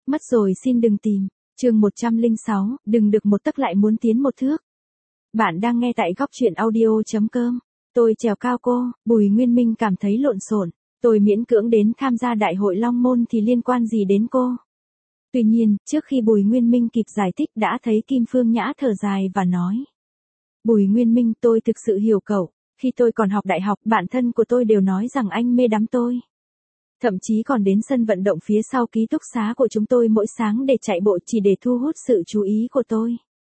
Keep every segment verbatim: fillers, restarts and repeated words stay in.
Mất rồi xin đừng tìm. Chương một trăm lẻ sáu, đừng được một tấc lại muốn tiến một thước. Bạn đang nghe tại góc truyện audio chấm com. Tôi trèo cao cô, Bùi Nguyên Minh cảm thấy lộn xộn. Tôi miễn cưỡng đến tham gia đại hội Long Môn thì liên quan gì đến cô? Tuy nhiên, trước khi Bùi Nguyên Minh kịp giải thích đã thấy Kim Phương Nhã thở dài và nói. Bùi Nguyên Minh, tôi thực sự hiểu cậu. Khi tôi còn học đại học, bạn thân của tôi đều nói rằng anh mê đắm tôi. Thậm chí còn đến sân vận động phía sau ký túc xá của chúng tôi mỗi sáng để chạy bộ chỉ để thu hút sự chú ý của tôi.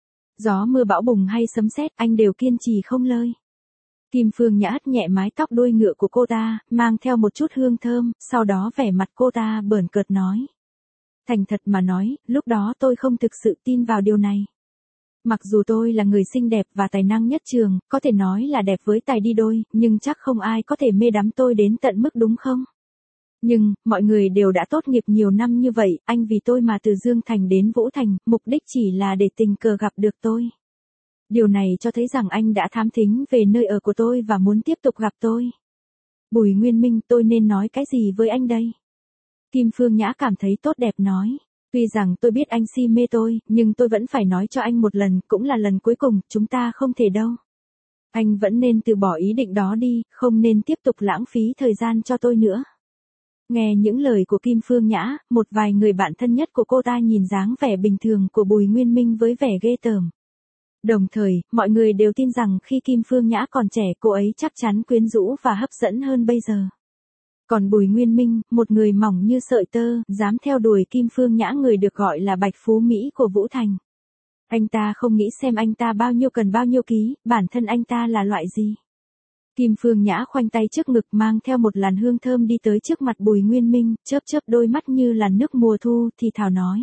Gió mưa bão bùng hay sấm sét, anh đều kiên trì không lơi. Kim Phương Nhã hất nhẹ mái tóc đuôi ngựa của cô ta, mang theo một chút hương thơm, sau đó vẻ mặt cô ta bờn cợt nói. Thành thật mà nói, lúc đó tôi không thực sự tin vào điều này. Mặc dù tôi là người xinh đẹp và tài năng nhất trường, có thể nói là đẹp với tài đi đôi, nhưng chắc không ai có thể mê đắm tôi đến tận mức đúng không? Nhưng, mọi người đều đã tốt nghiệp nhiều năm như vậy, anh vì tôi mà từ Dương Thành đến Vũ Thành, mục đích chỉ là để tình cờ gặp được tôi. Điều này cho thấy rằng anh đã thám thính về nơi ở của tôi và muốn tiếp tục gặp tôi. Bùi Nguyên Minh, tôi nên nói cái gì với anh đây? Kim Phương Nhã cảm thấy tốt đẹp nói. Tuy rằng tôi biết anh si mê tôi, nhưng tôi vẫn phải nói cho anh một lần, cũng là lần cuối cùng, chúng ta không thể đâu. Anh vẫn nên từ bỏ ý định đó đi, không nên tiếp tục lãng phí thời gian cho tôi nữa. Nghe những lời của Kim Phương Nhã, một vài người bạn thân nhất của cô ta nhìn dáng vẻ bình thường của Bùi Nguyên Minh với vẻ ghê tởm. Đồng thời, mọi người đều tin rằng khi Kim Phương Nhã còn trẻ cô ấy chắc chắn quyến rũ và hấp dẫn hơn bây giờ. Còn Bùi Nguyên Minh, một người mỏng như sợi tơ, dám theo đuổi Kim Phương Nhã, người được gọi là Bạch Phú Mỹ của Vũ Thành. Anh ta không nghĩ xem anh ta bao nhiêu cần bao nhiêu ký, bản thân anh ta là loại gì. Kim Phương Nhã khoanh tay trước ngực mang theo một làn hương thơm đi tới trước mặt Bùi Nguyên Minh, chớp chớp đôi mắt như làn nước mùa thu thì thào nói.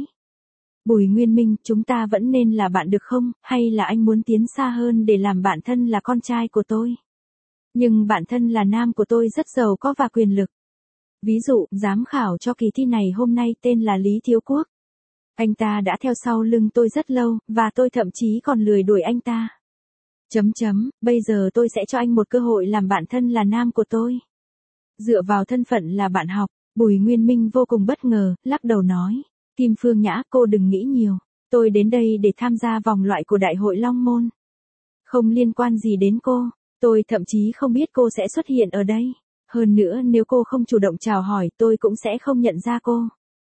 Bùi Nguyên Minh, chúng ta vẫn nên là bạn được không, hay là anh muốn tiến xa hơn để làm bạn thân là con trai của tôi? Nhưng bạn thân là nam của tôi rất giàu có và quyền lực. Ví dụ, giám khảo cho kỳ thi này hôm nay tên là Lý Thiếu Quốc. Anh ta đã theo sau lưng tôi rất lâu, và tôi thậm chí còn lười đuổi anh ta. Chấm chấm, bây giờ tôi sẽ cho anh một cơ hội làm bạn thân là nam của tôi. Dựa vào thân phận là bạn học, Bùi Nguyên Minh vô cùng bất ngờ, lắc đầu nói. Kim Phương Nhã, cô đừng nghĩ nhiều. Tôi đến đây để tham gia vòng loại của Đại hội Long Môn. Không liên quan gì đến cô. Tôi thậm chí không biết cô sẽ xuất hiện ở đây. Hơn nữa nếu cô không chủ động chào hỏi tôi cũng sẽ không nhận ra cô.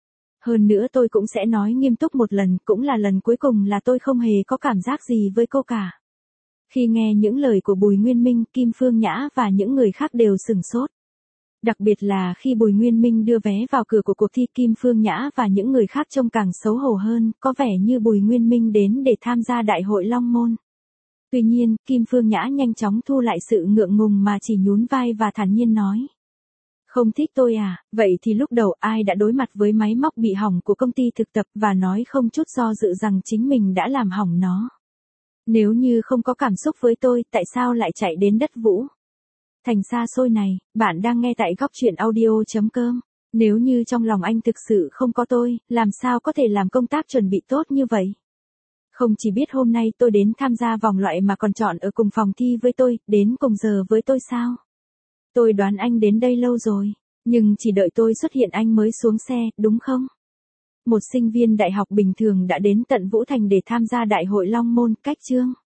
Hơn nữa tôi cũng sẽ nói nghiêm túc một lần, cũng là lần cuối cùng là tôi không hề có cảm giác gì với cô cả. Khi nghe những lời của Bùi Nguyên Minh, Kim Phương Nhã và những người khác đều sửng sốt. Đặc biệt là khi Bùi Nguyên Minh đưa vé vào cửa của cuộc thi, Kim Phương Nhã và những người khác trông càng xấu hổ hơn, có vẻ như Bùi Nguyên Minh đến để tham gia Đại hội Long Môn. Tuy nhiên, Kim Phương Nhã nhanh chóng thu lại sự ngượng ngùng mà chỉ nhún vai và thản nhiên nói. Không thích tôi à, vậy thì lúc đầu ai đã đối mặt với máy móc bị hỏng của công ty thực tập và nói không chút do dự rằng chính mình đã làm hỏng nó. Nếu như không có cảm xúc với tôi, tại sao lại chạy đến đất Vũ Thành xa xôi này? Bạn đang nghe tại góc truyện audio chấm com. Nếu như trong lòng anh thực sự không có tôi, làm sao có thể làm công tác chuẩn bị tốt như vậy? Không chỉ biết hôm nay tôi đến tham gia vòng loại mà còn chọn ở cùng phòng thi với tôi, đến cùng giờ với tôi sao? Tôi đoán anh đến đây lâu rồi, nhưng chỉ đợi tôi xuất hiện anh mới xuống xe, đúng không? Một sinh viên đại học bình thường đã đến tận Vũ Thành để tham gia Đại hội Long Môn, cách chương.